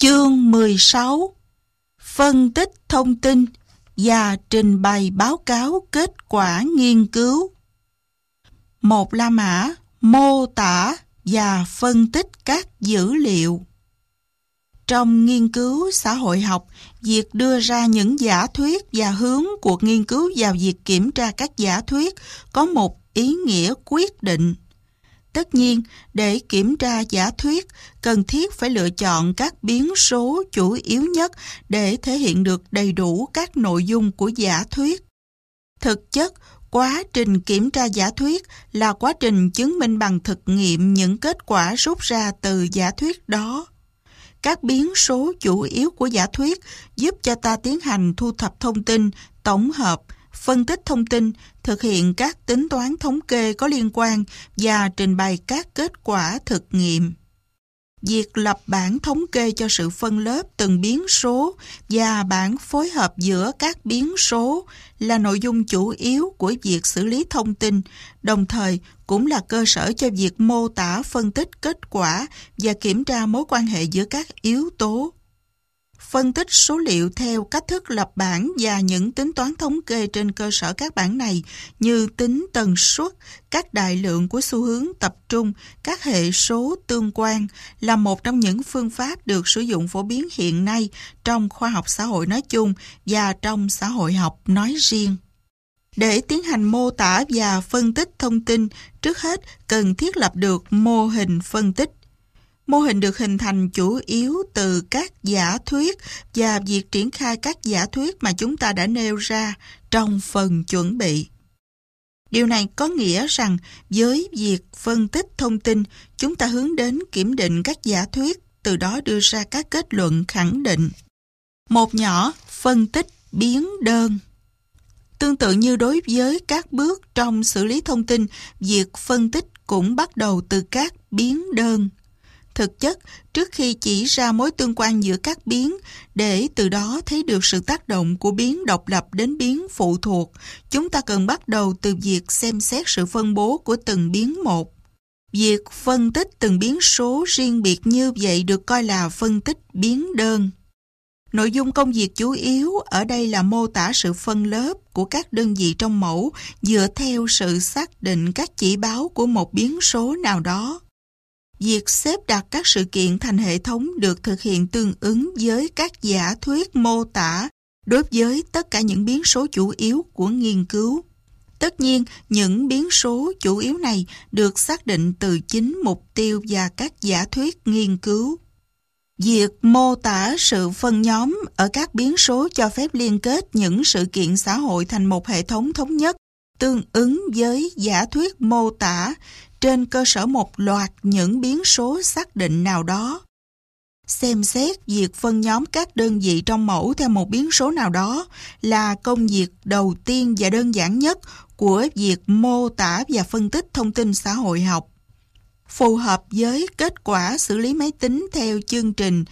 Chương 16: Phân tích thông tin và trình bày báo cáo kết quả nghiên cứu. Một La Mã mô tả và phân tích các dữ liệu. Trong nghiên cứu xã hội học, việc đưa ra những giả thuyết và hướng cuộc nghiên cứu vào việc kiểm tra các giả thuyết có một ý nghĩa quyết định. Tất nhiên, để kiểm tra giả thuyết, cần thiết phải lựa chọn các biến số chủ yếu nhất để thể hiện được đầy đủ các nội dung của giả thuyết. Thực chất, quá trình kiểm tra giả thuyết là quá trình chứng minh bằng thực nghiệm những kết quả rút ra từ giả thuyết đó. Các biến số chủ yếu của giả thuyết giúp cho ta tiến hành thu thập thông tin, tổng hợp, phân tích thông tin, thực hiện các tính toán thống kê có liên quan và trình bày các kết quả thực nghiệm. Việc lập bảng thống kê cho sự phân lớp từng biến số và bảng phối hợp giữa các biến số là nội dung chủ yếu của việc xử lý thông tin, đồng thời cũng là cơ sở cho việc mô tả phân tích kết quả và kiểm tra mối quan hệ giữa các yếu tố. Phân tích số liệu theo cách thức lập bảng và những tính toán thống kê trên cơ sở các bảng này như tính tần suất, các đại lượng của xu hướng tập trung, các hệ số tương quan là một trong những phương pháp được sử dụng phổ biến hiện nay trong khoa học xã hội nói chung và trong xã hội học nói riêng. Để tiến hành mô tả và phân tích thông tin, trước hết cần thiết lập được mô hình phân tích. Mô hình được hình thành chủ yếu từ các giả thuyết và việc triển khai các giả thuyết mà chúng ta đã nêu ra trong phần chuẩn bị. Điều này có nghĩa rằng với việc phân tích thông tin, chúng ta hướng đến kiểm định các giả thuyết, từ đó đưa ra các kết luận khẳng định. Một nhỏ, phân tích biến đơn. Tương tự như đối với các bước trong xử lý thông tin, việc phân tích cũng bắt đầu từ các biến đơn. Thực chất, trước khi chỉ ra mối tương quan giữa các biến, để từ đó thấy được sự tác động của biến độc lập đến biến phụ thuộc, chúng ta cần bắt đầu từ việc xem xét sự phân bố của từng biến một. Việc phân tích từng biến số riêng biệt như vậy được coi là phân tích biến đơn. Nội dung công việc chủ yếu ở đây là mô tả sự phân lớp của các đơn vị trong mẫu dựa theo sự xác định các chỉ báo của một biến số nào đó. Việc xếp đặt các sự kiện thành hệ thống được thực hiện tương ứng với các giả thuyết mô tả đối với tất cả những biến số chủ yếu của nghiên cứu. Tất nhiên, những biến số chủ yếu này được xác định từ chính mục tiêu và các giả thuyết nghiên cứu. Việc mô tả sự phân nhóm ở các biến số cho phép liên kết những sự kiện xã hội thành một hệ thống thống nhất, tương ứng với giả thuyết mô tả trên cơ sở một loạt những biến số xác định nào đó. Xem xét việc phân nhóm các đơn vị trong mẫu theo một biến số nào đó là công việc đầu tiên và đơn giản nhất của việc mô tả và phân tích thông tin xã hội học. Phù hợp với kết quả xử lý máy tính theo chương trình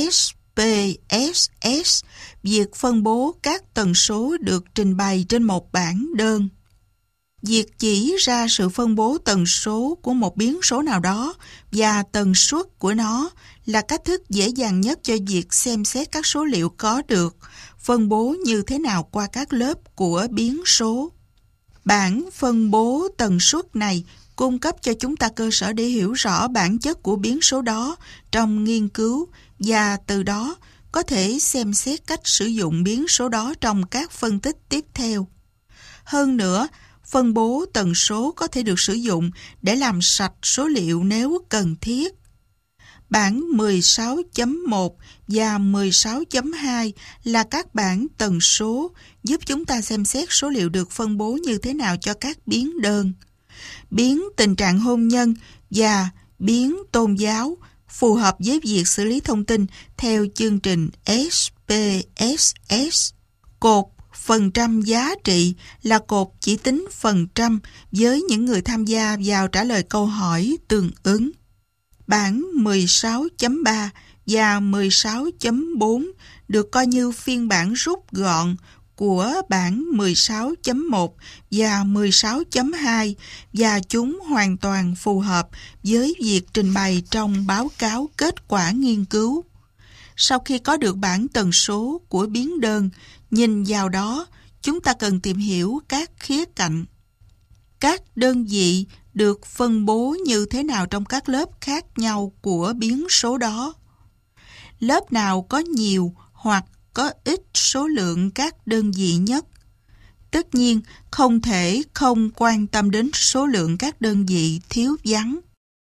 SPSS, việc phân bố các tần số được trình bày trên một bảng đơn. Việc chỉ ra sự phân bố tần số của một biến số nào đó và tần suất của nó là cách thức dễ dàng nhất cho việc xem xét các số liệu có được, phân bố như thế nào qua các lớp của biến số. Bảng phân bố tần suất này cung cấp cho chúng ta cơ sở để hiểu rõ bản chất của biến số đó trong nghiên cứu và từ đó có thể xem xét cách sử dụng biến số đó trong các phân tích tiếp theo. Hơn nữa, phân bố tần số có thể được sử dụng để làm sạch số liệu nếu cần thiết. Bảng 16.1 và 16.2 là các bảng tần số giúp chúng ta xem xét số liệu được phân bố như thế nào cho các biến đơn. Biến tình trạng hôn nhân và biến tôn giáo phù hợp với việc xử lý thông tin theo chương trình SPSS. Cột phần trăm giá trị là cột chỉ tính phần trăm với những người tham gia vào trả lời câu hỏi tương ứng. Bảng 16.3 và 16.4 được coi như phiên bản rút gọn của bảng 16.1 và 16.2 và chúng hoàn toàn phù hợp với việc trình bày trong báo cáo kết quả nghiên cứu. Sau khi có được bảng tần số của biến đơn, nhìn vào đó, chúng ta cần tìm hiểu các khía cạnh. Các đơn vị được phân bố như thế nào trong các lớp khác nhau của biến số đó. Lớp nào có nhiều hoặc có ít số lượng các đơn vị nhất. Tất nhiên, không thể không quan tâm đến số lượng các đơn vị thiếu vắng.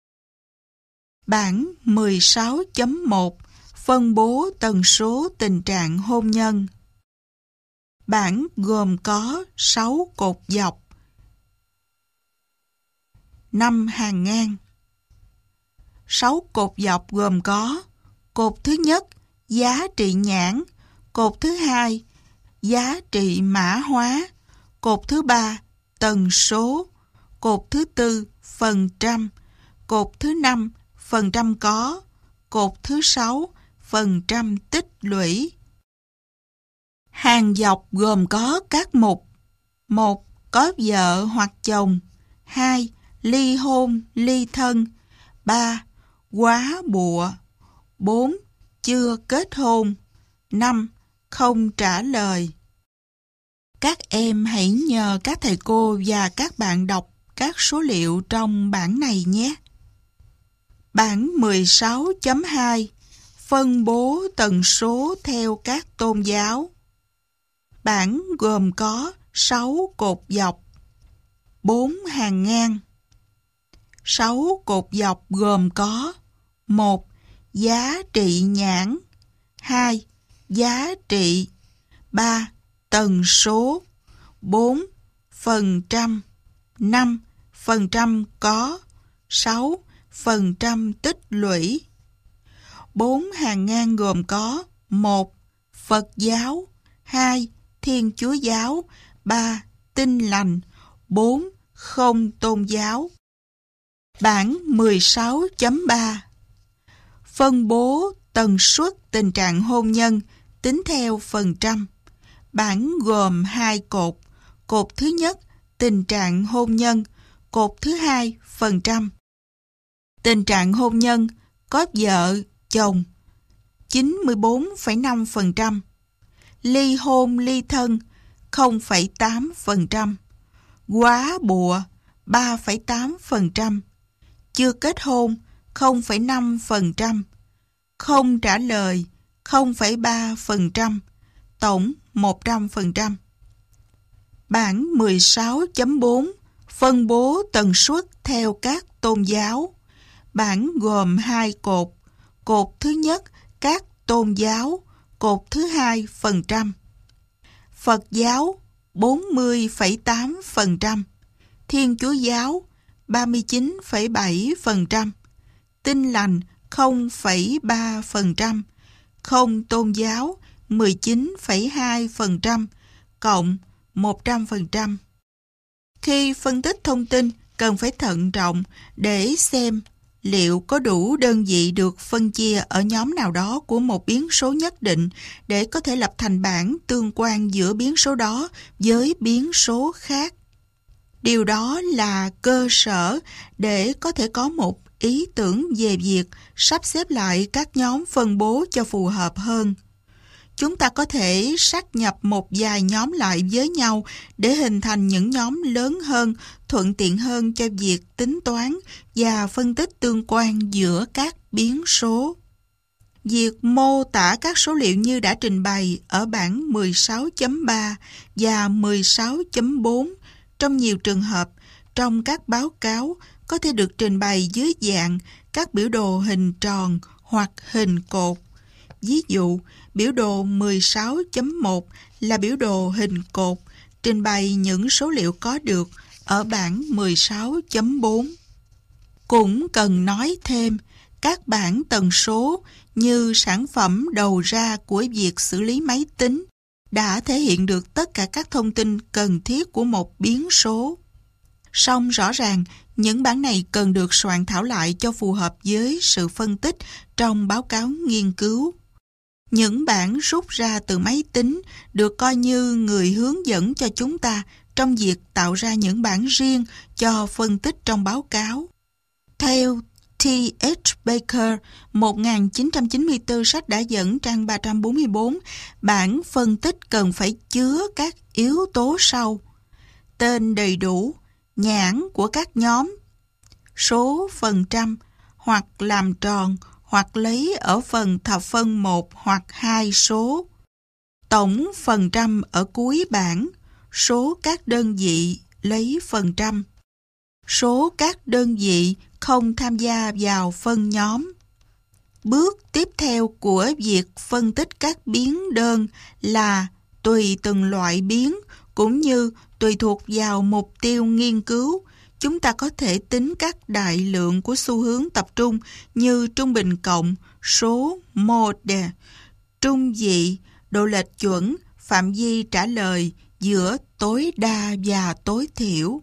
Bảng 16.1 phân bố tần số tình trạng hôn nhân. Bảng gồm có 6 cột dọc, 5 hàng ngang. 6 cột dọc gồm có: cột thứ nhất, giá trị nhãn; cột thứ hai, giá trị mã hóa; cột thứ ba, tần số; cột thứ tư, phần trăm; cột thứ năm, phần trăm có; cột thứ sáu, phần trăm tích lũy. Hàng dọc gồm có các mục: 1. Có vợ hoặc chồng; 2. Ly hôn, ly thân; 3. Góa bụa; 4. Chưa kết hôn; 5. Không trả lời. Các em hãy nhờ các thầy cô và các bạn đọc các số liệu trong bảng này nhé. Bảng 16.2 phân bố tần số theo các tôn giáo. Bảng gồm có 6 cột dọc, 4 hàng ngang. 6 cột dọc gồm có: 1. Giá trị nhãn; 2. Giá trị; 3. Tần số; 4. Phần trăm; 5. Phần trăm có; 6. Phần trăm tích lũy. 4 hàng ngang gồm có: 1. Phật giáo; 2. Thiên Chúa giáo; 3. Tin lành; 4. Không tôn giáo. Bảng 16.3 phân bố tần suất tình trạng hôn nhân tính theo phần trăm. Bảng gồm 2 cột. Cột thứ nhất, tình trạng hôn nhân; cột thứ hai, phần trăm. Tình trạng hôn nhân có vợ, chồng 94,5%, ly hôn, ly thân 0,8%, góa bụa 3,8%, chưa kết hôn 0,5%, không trả lời 0,3%, tổng 100%. Bảng 16.4 phân bố tần suất theo các tôn giáo. Bảng gồm 2 cột. Cột thứ nhất, các tôn giáo; cột thứ hai, phần trăm. Phật giáo 40,8%, Thiên Chúa giáo 39,7%, Tin lành 0,3%, không tôn giáo 19,2%, cộng 100%. Khi phân tích thông tin, cần phải thận trọng để xem liệu có đủ đơn vị được phân chia ở nhóm nào đó của một biến số nhất định để có thể lập thành bảng tương quan giữa biến số đó với biến số khác. Điều đó là cơ sở để có thể có một ý tưởng về việc sắp xếp lại các nhóm phân bố cho phù hợp hơn. Chúng ta có thể sáp nhập một vài nhóm lại với nhau để hình thành những nhóm lớn hơn, thuận tiện hơn cho việc tính toán và phân tích tương quan giữa các biến số. Việc mô tả các số liệu như đã trình bày ở bảng 16.3 và 16.4 trong nhiều trường hợp trong các báo cáo có thể được trình bày dưới dạng các biểu đồ hình tròn hoặc hình cột. Ví dụ, biểu đồ 16.1 là biểu đồ hình cột, trình bày những số liệu có được ở bảng 16.4. Cũng cần nói thêm, các bảng tần số như sản phẩm đầu ra của việc xử lý máy tính đã thể hiện được tất cả các thông tin cần thiết của một biến số. Song rõ ràng, những bảng này cần được soạn thảo lại cho phù hợp với sự phân tích trong báo cáo nghiên cứu. Những bảng rút ra từ máy tính được coi như người hướng dẫn cho chúng ta trong việc tạo ra những bảng riêng cho phân tích trong báo cáo. Theo T.H. Baker, 1994, sách đã dẫn, trang 344, bảng phân tích cần phải chứa các yếu tố sau: tên đầy đủ, nhãn của các nhóm, số phần trăm, hoặc làm tròn, hoặc lấy ở phần thập phân 1 hoặc 2 số, tổng phần trăm ở cuối bảng, số các đơn vị lấy phần trăm, số các đơn vị không tham gia vào phân nhóm. Bước tiếp theo của việc phân tích các biến đơn là tùy từng loại biến cũng như tùy thuộc vào mục tiêu nghiên cứu, chúng ta có thể tính các đại lượng của xu hướng tập trung như trung bình cộng, số mode, trung vị, độ lệch chuẩn, phạm vi trả lời giữa tối đa và tối thiểu.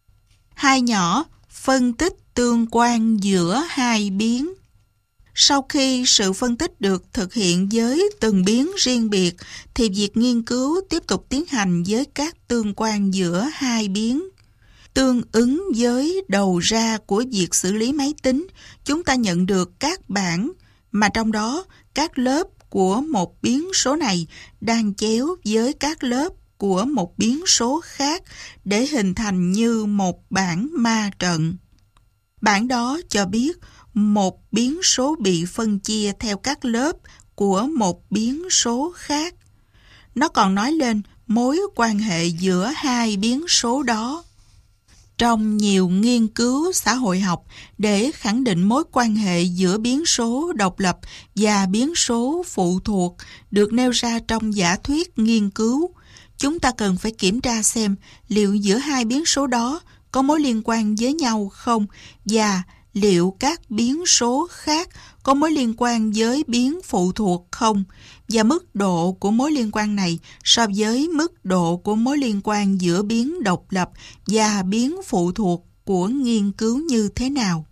2 nhỏ, phân tích tương quan giữa hai biến. Sau khi sự phân tích được thực hiện với từng biến riêng biệt, thì việc nghiên cứu tiếp tục tiến hành với các tương quan giữa hai biến. Tương ứng với đầu ra của việc xử lý máy tính, chúng ta nhận được các bảng mà trong đó các lớp của một biến số này đang chéo với các lớp của một biến số khác để hình thành như một bảng ma trận. Bảng đó cho biết một biến số bị phân chia theo các lớp của một biến số khác. Nó còn nói lên mối quan hệ giữa hai biến số đó. Trong nhiều nghiên cứu xã hội học, để khẳng định mối quan hệ giữa biến số độc lập và biến số phụ thuộc được nêu ra trong giả thuyết nghiên cứu, chúng ta cần phải kiểm tra xem liệu giữa hai biến số đó có mối liên quan với nhau không, và liệu các biến số khác có mối liên quan với biến phụ thuộc không, và mức độ của mối liên quan này so với mức độ của mối liên quan giữa biến độc lập và biến phụ thuộc của nghiên cứu như thế nào.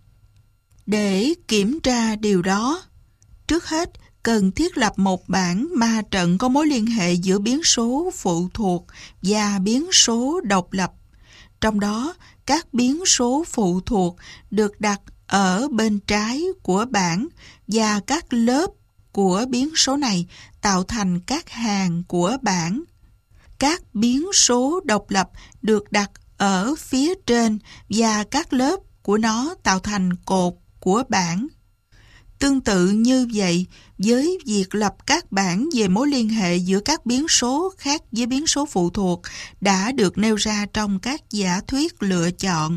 Để kiểm tra điều đó, trước hết cần thiết lập một bảng ma trận có mối liên hệ giữa biến số phụ thuộc và biến số độc lập. Trong đó, các biến số phụ thuộc được đặt ở bên trái của bảng và các lớp của biến số này tạo thành các hàng của bảng. Các biến số độc lập được đặt ở phía trên và các lớp của nó tạo thành cột của bảng. Tương tự như vậy, với việc lập các bảng về mối liên hệ giữa các biến số khác với biến số phụ thuộc đã được nêu ra trong các giả thuyết lựa chọn.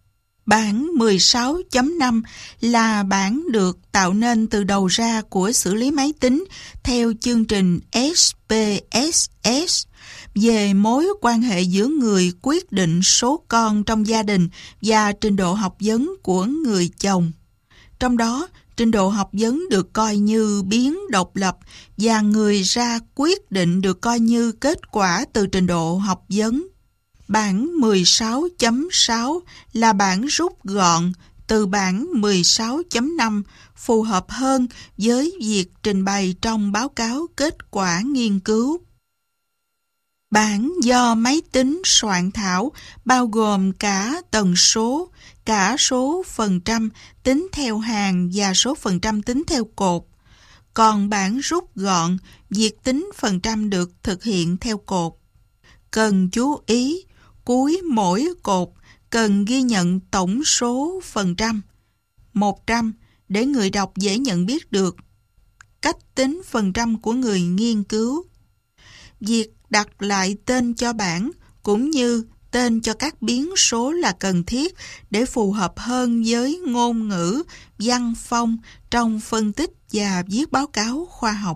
Bảng 16.5 là bảng được tạo nên từ đầu ra của xử lý máy tính theo chương trình SPSS về mối quan hệ giữa người quyết định số con trong gia đình và trình độ học vấn của người chồng. Trong đó, trình độ học vấn được coi như biến độc lập và người ra quyết định được coi như kết quả từ trình độ học vấn. Bảng 16.6 là bảng rút gọn từ bảng 16.5, phù hợp hơn với việc trình bày trong báo cáo kết quả nghiên cứu. Bảng do máy tính soạn thảo bao gồm cả tần số, cả số phần trăm tính theo hàng và số phần trăm tính theo cột. Còn bảng rút gọn, việc tính phần trăm được thực hiện theo cột. Cần chú ý, cuối mỗi cột cần ghi nhận tổng số phần trăm, 100, để người đọc dễ nhận biết được cách tính phần trăm của người nghiên cứu. Việc đặt lại tên cho bảng cũng như tên cho các biến số là cần thiết để phù hợp hơn với ngôn ngữ, văn phong trong phân tích và viết báo cáo khoa học.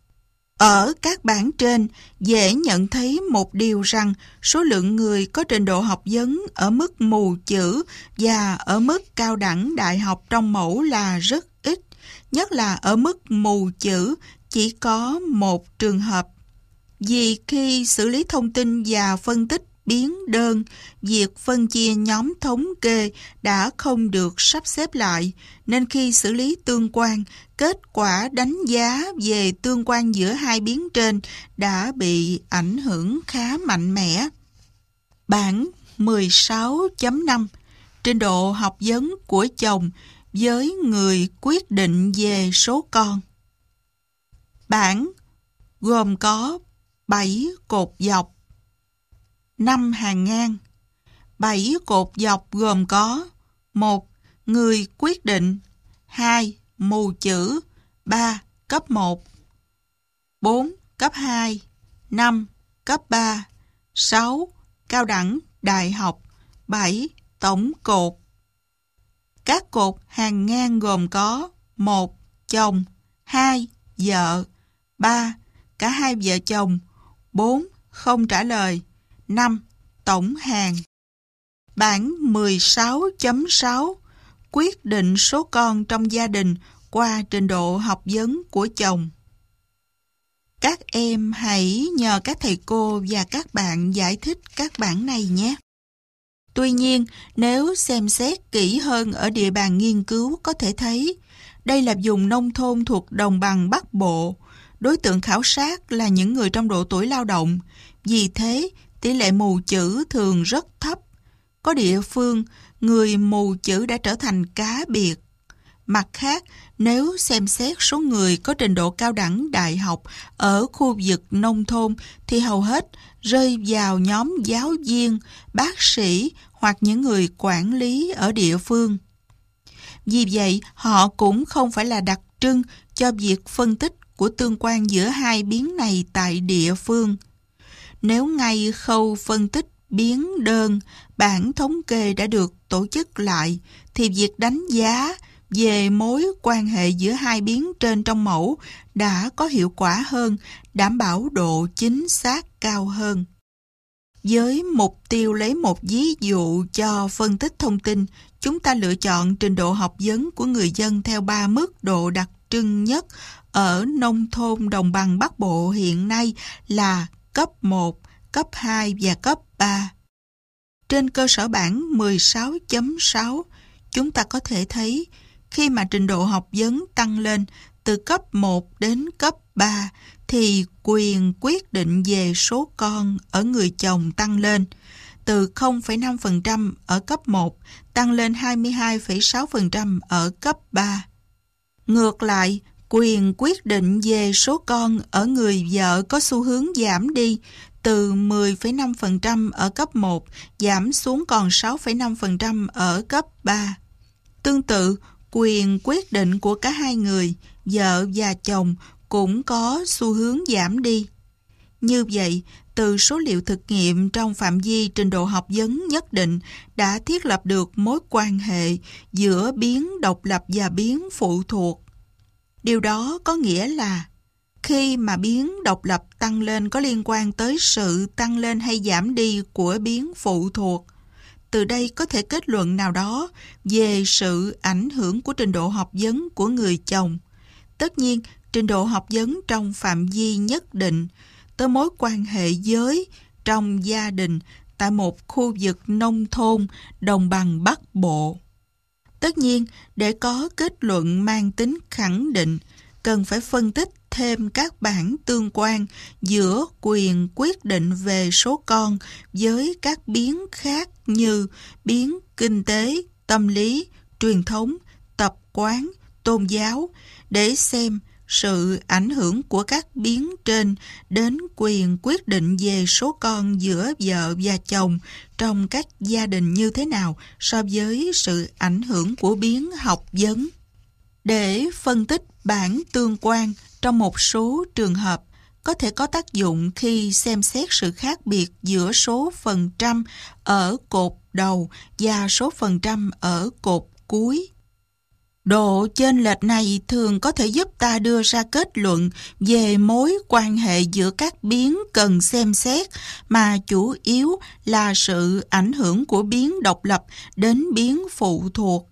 Ở các bảng trên, dễ nhận thấy một điều rằng số lượng người có trình độ học vấn ở mức mù chữ và ở mức cao đẳng đại học trong mẫu là rất ít, nhất là ở mức mù chữ chỉ có một trường hợp. Vì khi xử lý thông tin và phân tích biến đơn, việc phân chia nhóm thống kê đã không được sắp xếp lại, nên khi xử lý tương quan, kết quả đánh giá về tương quan giữa hai biến trên đã bị ảnh hưởng khá mạnh mẽ. Bảng 16.5 trình độ học vấn của chồng với người quyết định về số con. Bảng gồm có 7 cột dọc, 5 hàng ngang. 7 cột dọc gồm có: 1. Người quyết định, 2. Mù chữ, 3. Cấp 1, 4. Cấp 2, 5. Cấp 3, 6. Cao đẳng, đại học, 7. Tổng cột. Các cột hàng ngang gồm có: 1. Chồng, 2. Vợ, 3. Cả hai vợ chồng, 4. Không trả lời, 5. Tổng hàng. Bảng 16.6 quyết định số con trong gia đình qua trình độ học vấn của chồng. Các em hãy nhờ các thầy cô và các bạn giải thích các bảng này nhé. Tuy nhiên, nếu xem xét kỹ hơn ở địa bàn nghiên cứu có thể thấy, đây là vùng nông thôn thuộc đồng bằng Bắc Bộ. Đối tượng khảo sát là những người trong độ tuổi lao động. Vì thế, tỷ lệ mù chữ thường rất thấp. Có địa phương, người mù chữ đã trở thành cá biệt. Mặt khác, nếu xem xét số người có trình độ cao đẳng đại học ở khu vực nông thôn thì hầu hết rơi vào nhóm giáo viên, bác sĩ hoặc những người quản lý ở địa phương. Vì vậy, họ cũng không phải là đặc trưng cho việc phân tích của tương quan giữa hai biến này tại địa phương. Nếu ngay khâu phân tích biến đơn, bảng thống kê đã được tổ chức lại, thì việc đánh giá về mối quan hệ giữa hai biến trên trong mẫu đã có hiệu quả hơn, đảm bảo độ chính xác cao hơn. Với mục tiêu lấy một ví dụ cho phân tích thông tin, chúng ta lựa chọn trình độ học vấn của người dân theo 3 mức độ đặc trưng nhất ở nông thôn đồng bằng Bắc Bộ hiện nay là cấp 1, cấp 2 và cấp 3. Trên cơ sở bảng 16.6, chúng ta có thể thấy khi mà trình độ học vấn tăng lên từ cấp 1 đến cấp 3 thì quyền quyết định về số con ở người chồng tăng lên từ 0,5% ở cấp 1 tăng lên 22,6% ở cấp 3. Ngược lại, quyền quyết định về số con ở người vợ có xu hướng giảm đi từ 10,5% ở cấp 1 giảm xuống còn 6,5% ở cấp 3. Tương tự, quyền quyết định của cả hai người, vợ và chồng, cũng có xu hướng giảm đi. Như vậy, từ số liệu thực nghiệm trong phạm vi trình độ học vấn nhất định đã thiết lập được mối quan hệ giữa biến độc lập và biến phụ thuộc. Điều đó có nghĩa là khi mà biến độc lập tăng lên có liên quan tới sự tăng lên hay giảm đi của biến phụ thuộc. Từ đây có thể kết luận nào đó về sự ảnh hưởng của trình độ học vấn của người chồng. Tất nhiên, trình độ học vấn trong phạm vi nhất định tới mối quan hệ giới trong gia đình tại một khu vực nông thôn đồng bằng Bắc Bộ. Tất nhiên, để có kết luận mang tính khẳng định, cần phải phân tích thêm các bảng tương quan giữa quyền quyết định về số con với các biến khác như biến kinh tế, tâm lý, truyền thống, tập quán, tôn giáo, để xem sự ảnh hưởng của các biến trên đến quyền quyết định về số con giữa vợ và chồng trong các gia đình như thế nào so với sự ảnh hưởng của biến học vấn. Để phân tích bảng tương quan trong một số trường hợp có thể có tác dụng khi xem xét sự khác biệt giữa số phần trăm ở cột đầu và số phần trăm ở cột cuối. Độ chênh lệch này thường có thể giúp ta đưa ra kết luận về mối quan hệ giữa các biến cần xem xét, mà chủ yếu là sự ảnh hưởng của biến độc lập đến biến phụ thuộc.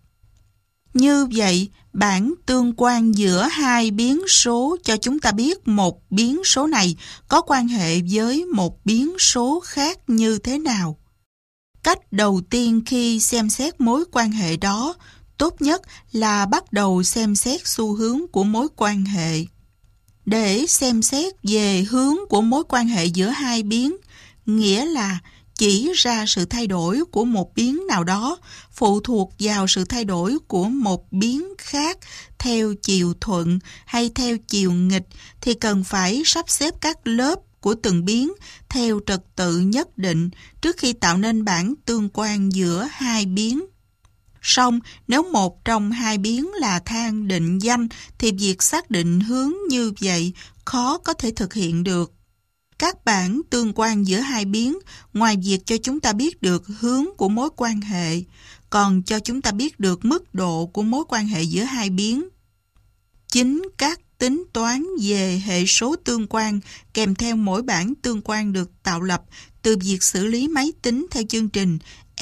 Như vậy, bảng tương quan giữa hai biến số cho chúng ta biết một biến số này có quan hệ với một biến số khác như thế nào. Cách đầu tiên khi xem xét mối quan hệ đó, tốt nhất là bắt đầu xem xét xu hướng của mối quan hệ. Để xem xét về hướng của mối quan hệ giữa hai biến, nghĩa là chỉ ra sự thay đổi của một biến nào đó phụ thuộc vào sự thay đổi của một biến khác theo chiều thuận hay theo chiều nghịch, thì cần phải sắp xếp các lớp của từng biến theo trật tự nhất định trước khi tạo nên bảng tương quan giữa hai biến. Song nếu một trong hai biến là thang định danh thì việc xác định hướng như vậy khó có thể thực hiện được. Các bảng tương quan giữa hai biến, ngoài việc cho chúng ta biết được hướng của mối quan hệ, còn cho chúng ta biết được mức độ của mối quan hệ giữa hai biến. Chính các tính toán về hệ số tương quan kèm theo mỗi bảng tương quan được tạo lập từ việc xử lý máy tính theo chương trình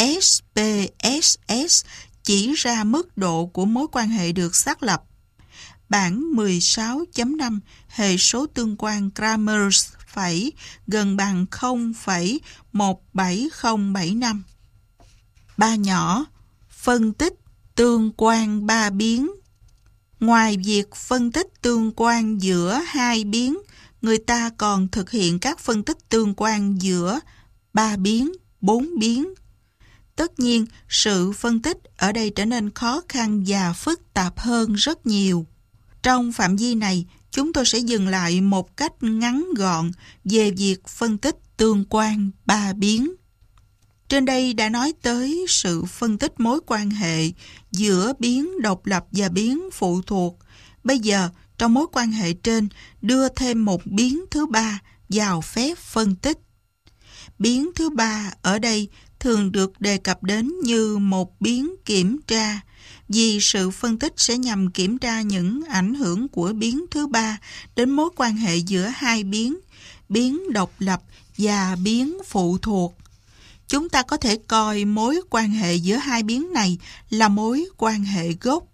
SPSS chỉ ra mức độ của mối quan hệ được xác lập. Bảng 16.5 hệ số tương quan Kramers phẩy gần bằng 0,17075. Ba nhỏ, phân tích tương quan ba biến. Ngoài việc phân tích tương quan giữa hai biến, người ta còn thực hiện các phân tích tương quan giữa ba biến, bốn biến. Tất nhiên, sự phân tích ở đây trở nên khó khăn và phức tạp hơn rất nhiều. Trong phạm vi này, chúng tôi sẽ dừng lại một cách ngắn gọn về việc phân tích tương quan ba biến. Trên đây đã nói tới sự phân tích mối quan hệ giữa biến độc lập và biến phụ thuộc. Bây giờ, trong mối quan hệ trên, đưa thêm một biến thứ ba vào phép phân tích. Biến thứ ba ở đây thường được đề cập đến như một biến kiểm tra, vì sự phân tích sẽ nhằm kiểm tra những ảnh hưởng của biến thứ ba đến mối quan hệ giữa hai biến độc lập và biến phụ thuộc. Chúng ta có thể coi mối quan hệ giữa hai biến này là mối quan hệ gốc.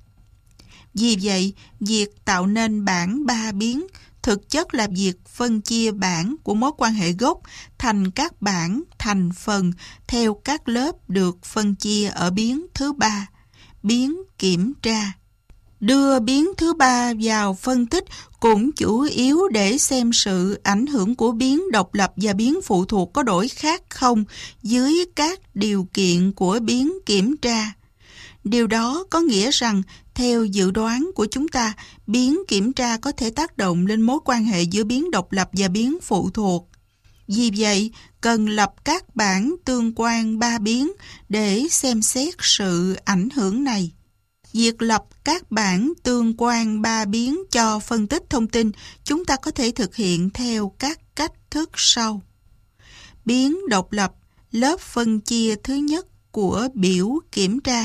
Vì vậy, việc tạo nên bảng ba biến thực chất là việc phân chia bảng của mối quan hệ gốc thành các bảng thành phần theo các lớp được phân chia ở biến thứ ba, biến kiểm tra. Đưa biến thứ ba vào phân tích cũng chủ yếu để xem sự ảnh hưởng của biến độc lập và biến phụ thuộc có đổi khác không dưới các điều kiện của biến kiểm tra. Điều đó có nghĩa rằng, theo dự đoán của chúng ta, biến kiểm tra có thể tác động lên mối quan hệ giữa biến độc lập và biến phụ thuộc. Vì vậy, cần lập các bảng tương quan ba biến để xem xét sự ảnh hưởng này. Việc lập các bảng tương quan ba biến cho phân tích thông tin, chúng ta có thể thực hiện theo các cách thức sau. Biến độc lập, lớp phân chia thứ nhất của biểu kiểm tra.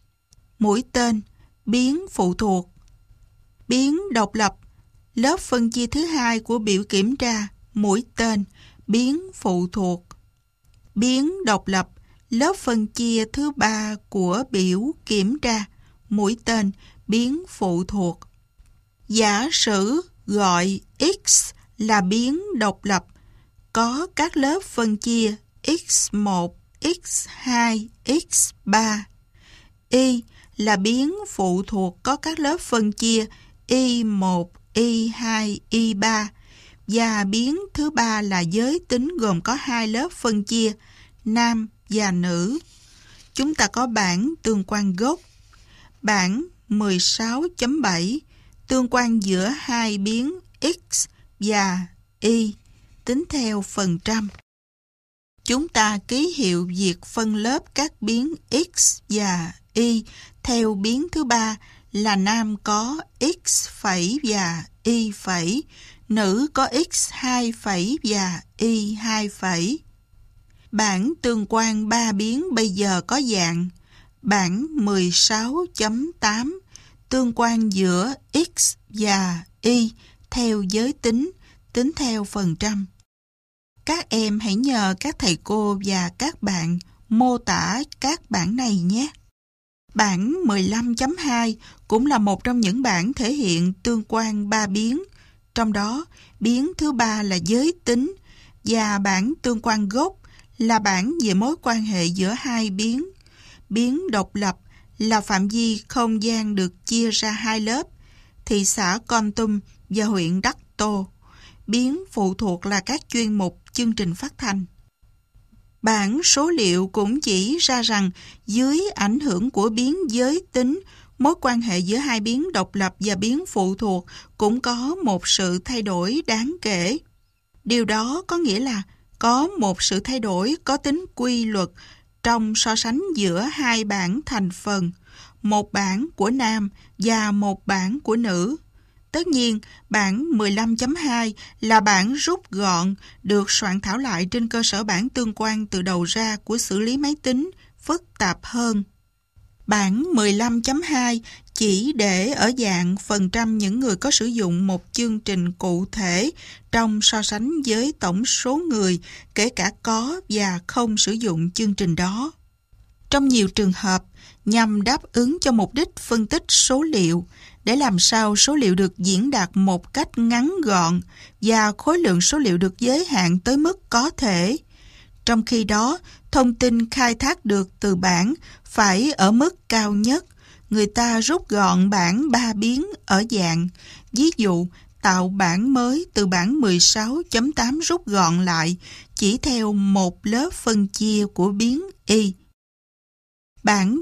Mũi tên, biến phụ thuộc. Biến độc lập, lớp phân chia thứ hai của biểu kiểm tra. Mũi tên, biến phụ thuộc. Biến độc lập, lớp phân chia thứ ba của biểu kiểm tra. Mũi tên, biến phụ thuộc. Giả sử gọi X là biến độc lập, có các lớp phân chia X1, X2, X3. Y là biến phụ thuộc có các lớp phân chia Y1, Y2, Y3. Và biến thứ ba là giới tính gồm có hai lớp phân chia nam và nữ. Chúng ta có bảng tương quan gốc. Bảng 16.7 tương quan giữa hai biến X và Y tính theo phần trăm. Chúng ta ký hiệu việc phân lớp các biến X và Y theo biến thứ ba là nam có X phẩy và Y phẩy, nữ có X 2 phẩy và Y 2 phẩy. Bảng tương quan ba biến bây giờ có dạng bảng 16.8 tương quan giữa X và Y theo giới tính, tính theo phần trăm. Các em hãy nhờ các thầy cô và các bạn mô tả các bảng này nhé. Bảng 15.2 cũng là một trong những bảng thể hiện tương quan ba biến, trong đó biến thứ ba là giới tính, và bảng tương quan gốc là bảng về mối quan hệ giữa hai biến. Biến độc lập là phạm vi không gian được chia ra hai lớp, thị xã Kon Tum và huyện Đắc Tô. Biến phụ thuộc là các chuyên mục chương trình phát thanh. Bảng số liệu cũng chỉ ra rằng dưới ảnh hưởng của biến giới tính, mối quan hệ giữa hai biến độc lập và biến phụ thuộc cũng có một sự thay đổi đáng kể. Điều đó có nghĩa là có một sự thay đổi có tính quy luật trong so sánh giữa hai bảng thành phần, một bảng của nam và một bảng của nữ. Tất nhiên, bảng 15.2 là bảng rút gọn, được soạn thảo lại trên cơ sở bảng tương quan từ đầu ra của xử lý máy tính, phức tạp hơn. Bảng 15.2 chỉ để ở dạng phần trăm những người có sử dụng một chương trình cụ thể trong so sánh với tổng số người, kể cả có và không sử dụng chương trình đó. Trong nhiều trường hợp, nhằm đáp ứng cho mục đích phân tích số liệu, để làm sao số liệu được diễn đạt một cách ngắn gọn và khối lượng số liệu được giới hạn tới mức có thể. Trong khi đó, thông tin khai thác được từ bảng phải ở mức cao nhất. Người ta rút gọn bảng 3 biến ở dạng, ví dụ tạo bảng mới từ bảng 16.8 rút gọn lại chỉ theo một lớp phân chia của biến y. Bảng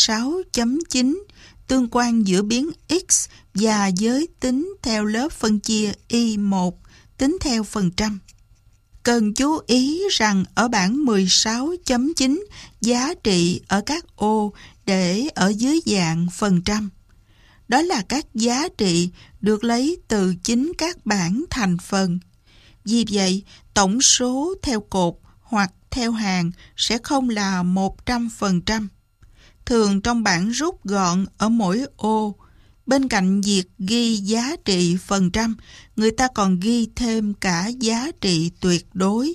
16.9 tương quan giữa biến x và giới tính theo lớp phân chia y1 tính theo phần trăm. Cần chú ý rằng ở bảng 16.9 giá trị ở các ô để ở dưới dạng phần trăm. Đó là các giá trị được lấy từ chính các bảng thành phần. Vì vậy, tổng số theo cột hoặc theo hàng sẽ không là 100%. Thường trong bảng rút gọn ở mỗi ô, bên cạnh việc ghi giá trị phần trăm, người ta còn ghi thêm cả giá trị tuyệt đối.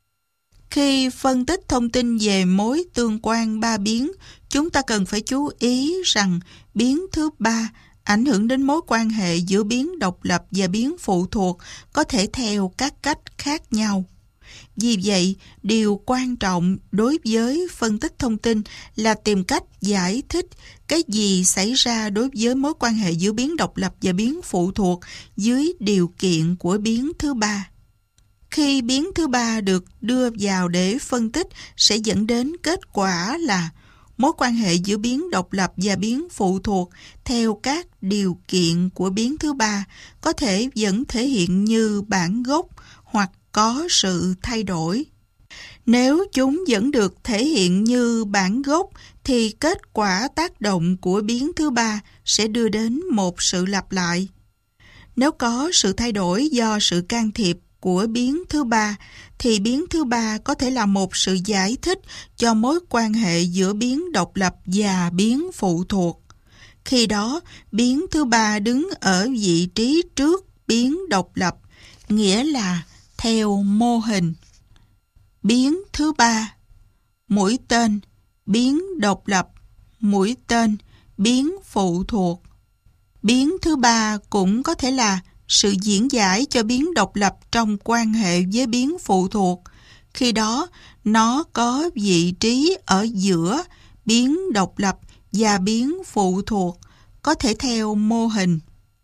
Khi phân tích thông tin về mối tương quan ba biến, chúng ta cần phải chú ý rằng biến thứ ba ảnh hưởng đến mối quan hệ giữa biến độc lập và biến phụ thuộc có thể theo các cách khác nhau. Vì vậy, điều quan trọng đối với phân tích thông tin là tìm cách giải thích cái gì xảy ra đối với mối quan hệ giữa biến độc lập và biến phụ thuộc dưới điều kiện của biến thứ ba. Khi biến thứ ba được đưa vào để phân tích sẽ dẫn đến kết quả là mối quan hệ giữa biến độc lập và biến phụ thuộc theo các điều kiện của biến thứ ba có thể vẫn thể hiện như bản gốc hoặc có sự thay đổi. Nếu chúng vẫn được thể hiện như bản gốc thì kết quả tác động của biến thứ ba sẽ đưa đến một sự lặp lại. Nếu có sự thay đổi do sự can thiệp của biến thứ ba thì biến thứ ba có thể là một sự giải thích cho mối quan hệ giữa biến độc lập và biến phụ thuộc. Khi đó, biến thứ ba đứng ở vị trí trước biến độc lập, nghĩa là theo mô hình. Biến thứ ba, mũi tên, biến độc lập, mũi tên, biến phụ thuộc. Biến thứ ba cũng có thể là sự diễn giải cho biến độc lập trong quan hệ với biến phụ thuộc. Khi đó, nó có vị trí ở giữa biến độc lập và biến phụ thuộc, có thể theo mô hình.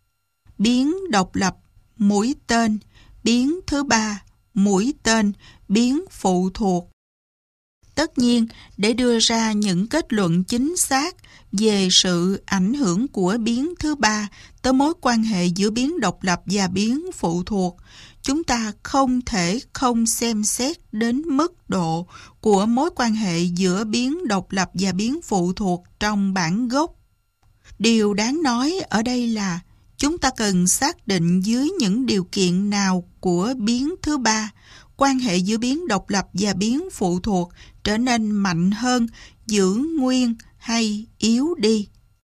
Biến độc lập, mũi tên, biến thứ ba, mũi tên, biến phụ thuộc. Tất nhiên, để đưa ra những kết luận chính xác về sự ảnh hưởng của biến thứ ba tới mối quan hệ giữa biến độc lập và biến phụ thuộc, chúng ta không thể không xem xét đến mức độ của mối quan hệ giữa biến độc lập và biến phụ thuộc trong bản gốc. Điều đáng nói ở đây là chúng ta cần xác định dưới những điều kiện nào của biến thứ ba, quan hệ giữa biến độc lập và biến phụ thuộc trở nên mạnh hơn, giữ nguyên hay yếu đi.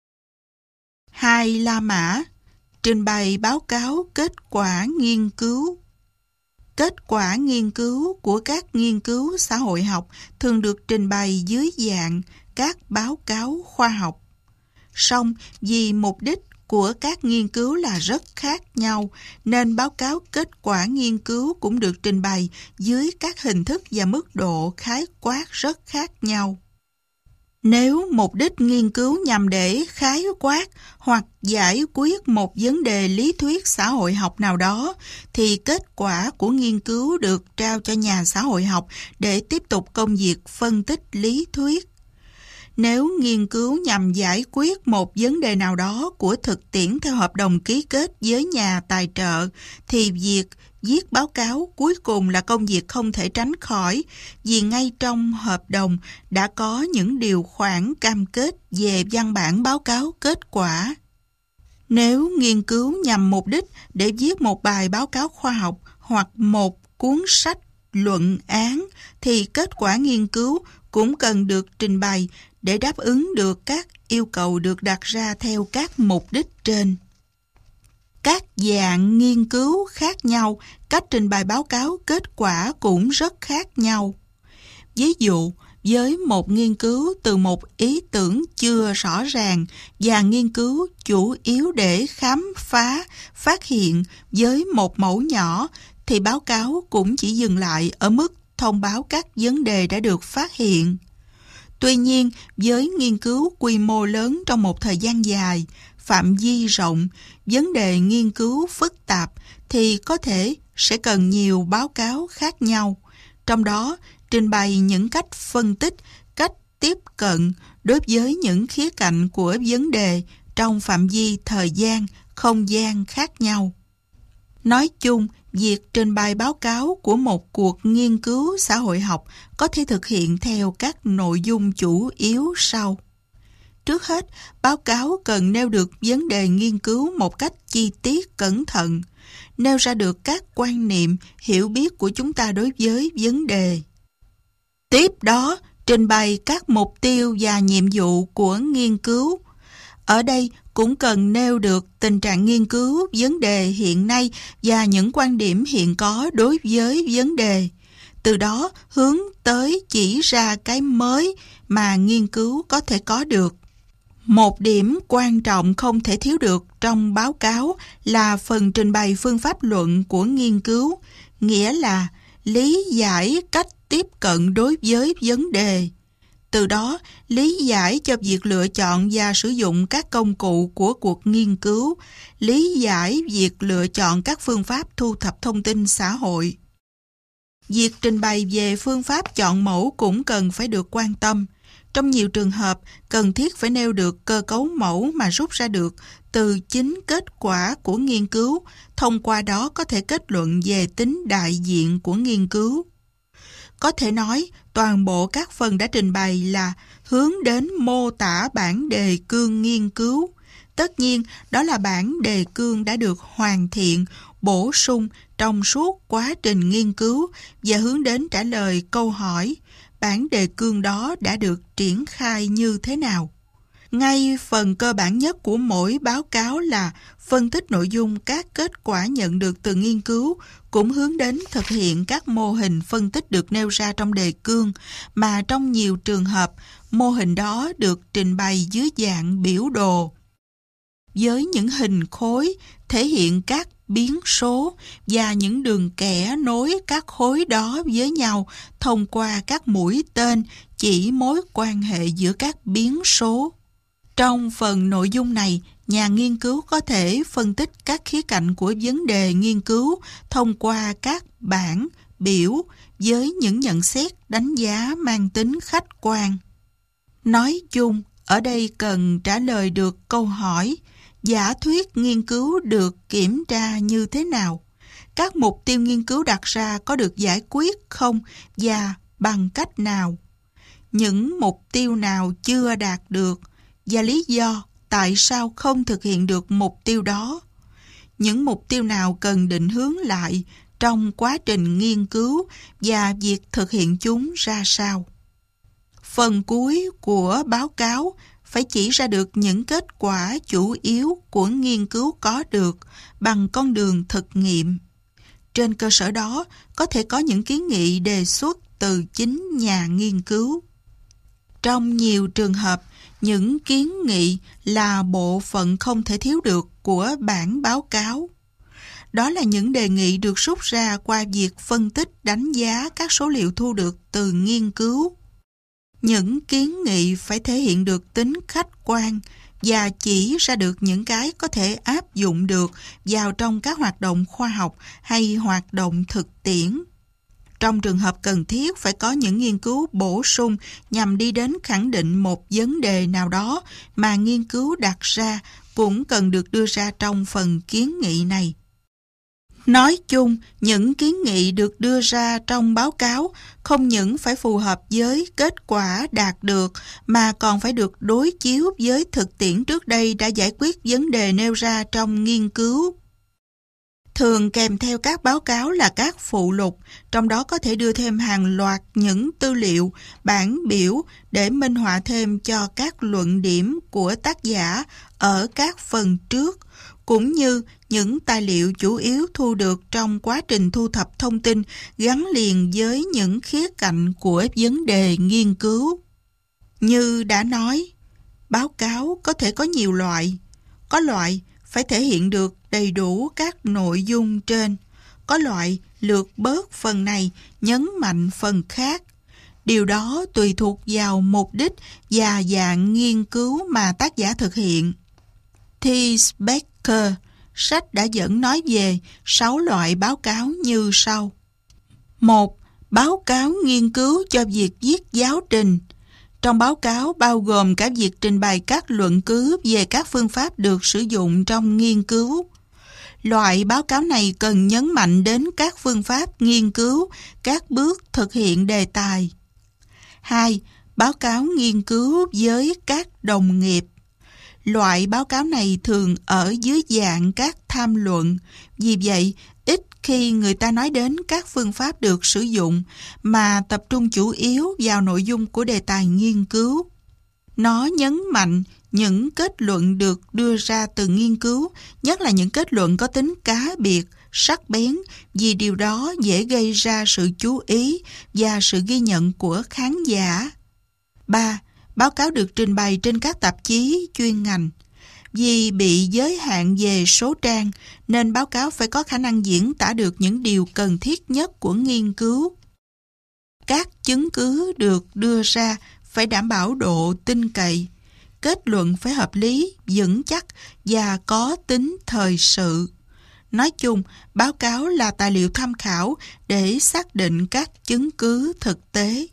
2. La Mã trình bày báo cáo kết quả nghiên cứu. Kết quả nghiên cứu của các nghiên cứu xã hội học thường được trình bày dưới dạng các báo cáo khoa học. Song vì mục đích của các nghiên cứu là rất khác nhau, nên báo cáo kết quả nghiên cứu cũng được trình bày dưới các hình thức và mức độ khái quát rất khác nhau. Nếu mục đích nghiên cứu nhằm để khái quát hoặc giải quyết một vấn đề lý thuyết xã hội học nào đó, thì kết quả của nghiên cứu được trao cho nhà xã hội học để tiếp tục công việc phân tích lý thuyết. Nếu nghiên cứu nhằm giải quyết một vấn đề nào đó của thực tiễn theo hợp đồng ký kết với nhà tài trợ, thì việc viết báo cáo cuối cùng là công việc không thể tránh khỏi, vì ngay trong hợp đồng đã có những điều khoản cam kết về văn bản báo cáo kết quả. Nếu nghiên cứu nhằm mục đích để viết một bài báo cáo khoa học hoặc một cuốn sách luận án, thì kết quả nghiên cứu cũng cần được trình bày để đáp ứng được các yêu cầu được đặt ra theo các mục đích trên. Các dạng nghiên cứu khác nhau, cách trình bày báo cáo kết quả cũng rất khác nhau. Ví dụ, với một nghiên cứu từ một ý tưởng chưa rõ ràng và nghiên cứu chủ yếu để khám phá, phát hiện với một mẫu nhỏ, thì báo cáo cũng chỉ dừng lại ở mức thông báo các vấn đề đã được phát hiện. Tuy nhiên, với nghiên cứu quy mô lớn trong một thời gian dài, phạm vi rộng, vấn đề nghiên cứu phức tạp, thì có thể sẽ cần nhiều báo cáo khác nhau, trong đó trình bày những cách phân tích, cách tiếp cận đối với những khía cạnh của vấn đề trong phạm vi thời gian, không gian khác nhau. Nói chung, việc trình bày báo cáo của một cuộc nghiên cứu xã hội học có thể thực hiện theo các nội dung chủ yếu sau. Trước hết, báo cáo cần nêu được vấn đề nghiên cứu một cách chi tiết, cẩn thận, nêu ra được các quan niệm, hiểu biết của chúng ta đối với vấn đề. Tiếp đó, trình bày các mục tiêu và nhiệm vụ của nghiên cứu. Ở đây cũng cần nêu được tình trạng nghiên cứu, vấn đề hiện nay và những quan điểm hiện có đối với vấn đề. Từ đó hướng tới chỉ ra cái mới mà nghiên cứu có thể có được. Một điểm quan trọng không thể thiếu được trong báo cáo là phần trình bày phương pháp luận của nghiên cứu, nghĩa là lý giải cách tiếp cận đối với vấn đề. Từ đó, lý giải cho việc lựa chọn và sử dụng các công cụ của cuộc nghiên cứu, lý giải việc lựa chọn các phương pháp thu thập thông tin xã hội. Việc trình bày về phương pháp chọn mẫu cũng cần phải được quan tâm. Trong nhiều trường hợp, cần thiết phải nêu được cơ cấu mẫu mà rút ra được từ chính kết quả của nghiên cứu, thông qua đó có thể kết luận về tính đại diện của nghiên cứu. Có thể nói, toàn bộ các phần đã trình bày là hướng đến mô tả bản đề cương nghiên cứu. Tất nhiên, đó là bản đề cương đã được hoàn thiện, bổ sung trong suốt quá trình nghiên cứu và hướng đến trả lời câu hỏi, bản đề cương đó đã được triển khai như thế nào. Ngay phần cơ bản nhất của mỗi báo cáo là phân tích nội dung các kết quả nhận được từ nghiên cứu, cũng hướng đến thực hiện các mô hình phân tích được nêu ra trong đề cương, mà trong nhiều trường hợp, mô hình đó được trình bày dưới dạng biểu đồ, với những hình khối thể hiện các biến số và những đường kẻ nối các khối đó với nhau thông qua các mũi tên chỉ mối quan hệ giữa các biến số. Trong phần nội dung này, nhà nghiên cứu có thể phân tích các khía cạnh của vấn đề nghiên cứu thông qua các bảng, biểu với những nhận xét đánh giá mang tính khách quan. Nói chung, ở đây cần trả lời được câu hỏi: giả thuyết nghiên cứu được kiểm tra như thế nào? Các mục tiêu nghiên cứu đặt ra có được giải quyết không và bằng cách nào? Những mục tiêu nào chưa đạt được và lý do tại sao không thực hiện được mục tiêu đó? Những mục tiêu nào cần định hướng lại trong quá trình nghiên cứu và việc thực hiện chúng ra sao? Phần cuối của báo cáo phải chỉ ra được những kết quả chủ yếu của nghiên cứu có được bằng con đường thực nghiệm. Trên cơ sở đó, có thể có những kiến nghị đề xuất từ chính nhà nghiên cứu. Trong nhiều trường hợp, những kiến nghị là bộ phận không thể thiếu được của bản báo cáo. Đó là những đề nghị được rút ra qua việc phân tích đánh giá các số liệu thu được từ nghiên cứu. Những kiến nghị phải thể hiện được tính khách quan và chỉ ra được những cái có thể áp dụng được vào trong các hoạt động khoa học hay hoạt động thực tiễn. Trong trường hợp cần thiết phải có những nghiên cứu bổ sung nhằm đi đến khẳng định một vấn đề nào đó mà nghiên cứu đặt ra cũng cần được đưa ra trong phần kiến nghị này. Nói chung, những kiến nghị được đưa ra trong báo cáo không những phải phù hợp với kết quả đạt được mà còn phải được đối chiếu với thực tiễn trước đây đã giải quyết vấn đề nêu ra trong nghiên cứu. Thường kèm theo các báo cáo là các phụ lục, trong đó có thể đưa thêm hàng loạt những tư liệu, bản biểu để minh họa thêm cho các luận điểm của tác giả ở các phần trước, cũng như những tài liệu chủ yếu thu được trong quá trình thu thập thông tin gắn liền với những khía cạnh của vấn đề nghiên cứu. Như đã nói, báo cáo có thể có nhiều loại. Có loại phải thể hiện được đầy đủ các nội dung trên. Có loại lược bớt phần này, nhấn mạnh phần khác. Điều đó tùy thuộc vào mục đích và dạng nghiên cứu mà tác giả thực hiện. Thies Becker, sách đã dẫn nói về 6 loại báo cáo như sau. 1. Báo cáo nghiên cứu cho việc viết giáo trình. Trong báo cáo bao gồm cả việc trình bày các luận cứ về các phương pháp được sử dụng trong nghiên cứu. Loại báo cáo này cần nhấn mạnh đến các phương pháp nghiên cứu, các bước thực hiện đề tài. 2. Báo cáo nghiên cứu với các đồng nghiệp. Loại báo cáo này thường ở dưới dạng các tham luận, vì vậy ít khi người ta nói đến các phương pháp được sử dụng mà tập trung chủ yếu vào nội dung của đề tài nghiên cứu. Nó nhấn mạnh những kết luận được đưa ra từ nghiên cứu, nhất là những kết luận có tính cá biệt, sắc bén, vì điều đó dễ gây ra sự chú ý và sự ghi nhận của khán giả. 3. Báo cáo được trình bày trên các tạp chí chuyên ngành. Vì bị giới hạn về số trang, nên báo cáo phải có khả năng diễn tả được những điều cần thiết nhất của nghiên cứu. Các chứng cứ được đưa ra phải đảm bảo độ tin cậy. Kết luận phải hợp lý, vững chắc và có tính thời sự. Nói chung, báo cáo là tài liệu tham khảo để xác định các chứng cứ thực tế.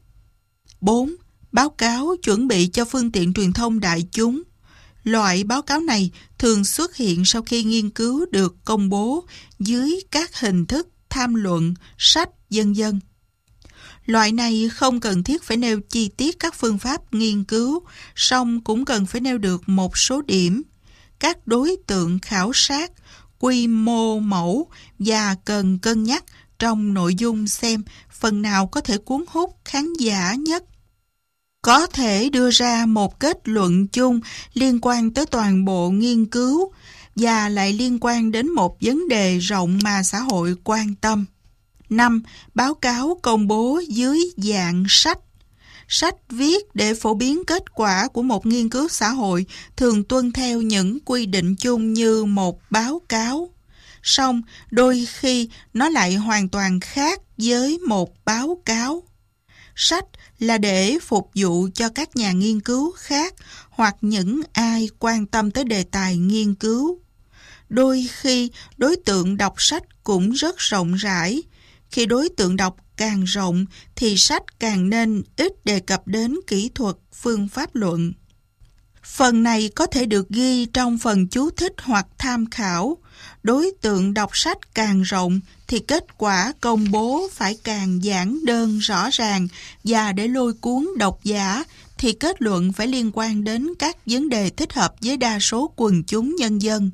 4. Báo cáo chuẩn bị cho phương tiện truyền thông đại chúng. Loại báo cáo này thường xuất hiện sau khi nghiên cứu được công bố dưới các hình thức tham luận, sách, vân vân. Loại này không cần thiết phải nêu chi tiết các phương pháp nghiên cứu, song cũng cần phải nêu được một số điểm, các đối tượng khảo sát, quy mô mẫu và cần cân nhắc trong nội dung xem phần nào có thể cuốn hút khán giả nhất. Có thể đưa ra một kết luận chung liên quan tới toàn bộ nghiên cứu và lại liên quan đến một vấn đề rộng mà xã hội quan tâm. 5. Báo cáo công bố dưới dạng sách. Sách viết để phổ biến kết quả của một nghiên cứu xã hội thường tuân theo những quy định chung như một báo cáo. Song, đôi khi nó lại hoàn toàn khác với một báo cáo. Sách là để phục vụ cho các nhà nghiên cứu khác hoặc những ai quan tâm tới đề tài nghiên cứu. Đôi khi, đối tượng đọc sách cũng rất rộng rãi. Khi đối tượng đọc càng rộng thì sách càng nên ít đề cập đến kỹ thuật, phương pháp luận. Phần này có thể được ghi trong phần chú thích hoặc tham khảo. Đối tượng đọc sách càng rộng thì kết quả công bố phải càng giản đơn rõ ràng, và để lôi cuốn độc giả thì kết luận phải liên quan đến các vấn đề thích hợp với đa số quần chúng nhân dân.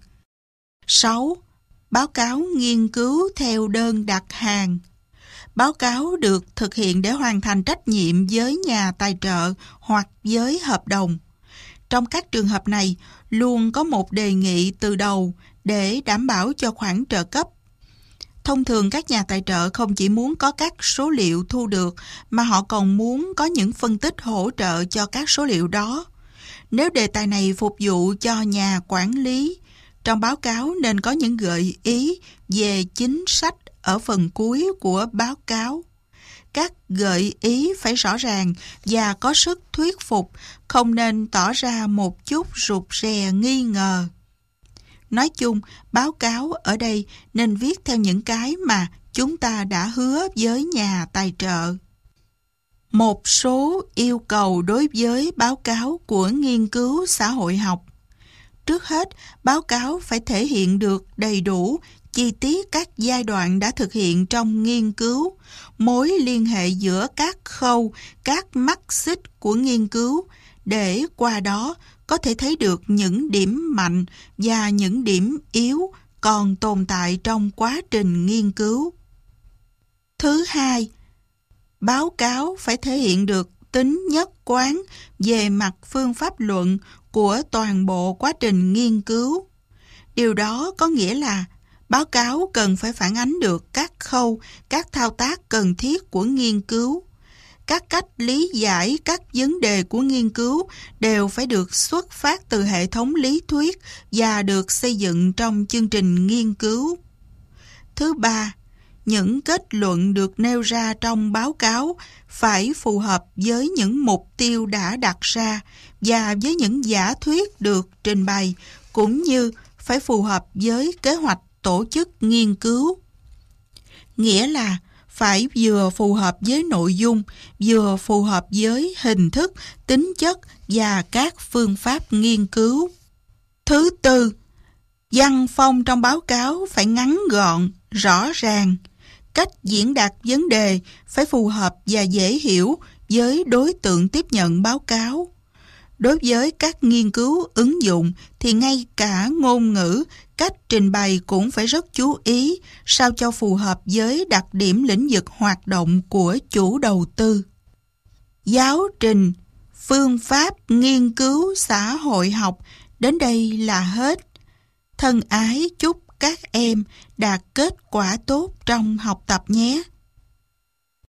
6. Báo cáo nghiên cứu theo đơn đặt hàng. Báo cáo được thực hiện để hoàn thành trách nhiệm với nhà tài trợ hoặc với hợp đồng. Trong các trường hợp này, luôn có một đề nghị từ đầu để đảm bảo cho khoản trợ cấp. Thông thường các nhà tài trợ không chỉ muốn có các số liệu thu được, mà họ còn muốn có những phân tích hỗ trợ cho các số liệu đó. Nếu đề tài này phục vụ cho nhà quản lý, trong báo cáo nên có những gợi ý về chính sách ở phần cuối của báo cáo. các gợi ý phải rõ ràng và có sức thuyết phục, không nên tỏ ra một chút rụt rè nghi ngờ. Nói chung, báo cáo ở đây nên viết theo những cái mà chúng ta đã hứa với nhà tài trợ. Một số yêu cầu đối với báo cáo của nghiên cứu xã hội học. Trước hết, báo cáo phải thể hiện được đầy đủ, chi tiết các giai đoạn đã thực hiện trong nghiên cứu, mối liên hệ giữa các khâu, các mắt xích của nghiên cứu, để qua đó có thể thấy được những điểm mạnh và những điểm yếu còn tồn tại trong quá trình nghiên cứu. Thứ hai, báo cáo phải thể hiện được tính nhất quán về mặt phương pháp luận của toàn bộ quá trình nghiên cứu. Điều đó có nghĩa là báo cáo cần phải phản ánh được các khâu, các thao tác cần thiết của nghiên cứu. Các cách lý giải các vấn đề của nghiên cứu đều phải được xuất phát từ hệ thống lý thuyết và được xây dựng trong chương trình nghiên cứu. Thứ ba, những kết luận được nêu ra trong báo cáo phải phù hợp với những mục tiêu đã đặt ra và với những giả thuyết được trình bày, cũng như phải phù hợp với kế hoạch tổ chức nghiên cứu. Nghĩa là phải vừa phù hợp với nội dung, vừa phù hợp với hình thức, tính chất và các phương pháp nghiên cứu. Thứ tư, văn phong trong báo cáo phải ngắn gọn, rõ ràng. Cách diễn đạt vấn đề phải phù hợp và dễ hiểu với đối tượng tiếp nhận báo cáo. Đối với các nghiên cứu ứng dụng thì ngay cả ngôn ngữ, cách trình bày cũng phải rất chú ý sao cho phù hợp với đặc điểm lĩnh vực hoạt động của chủ đầu tư. Giáo trình, phương pháp nghiên cứu xã hội học đến đây là hết. Thân ái chúc các em đạt kết quả tốt trong học tập nhé.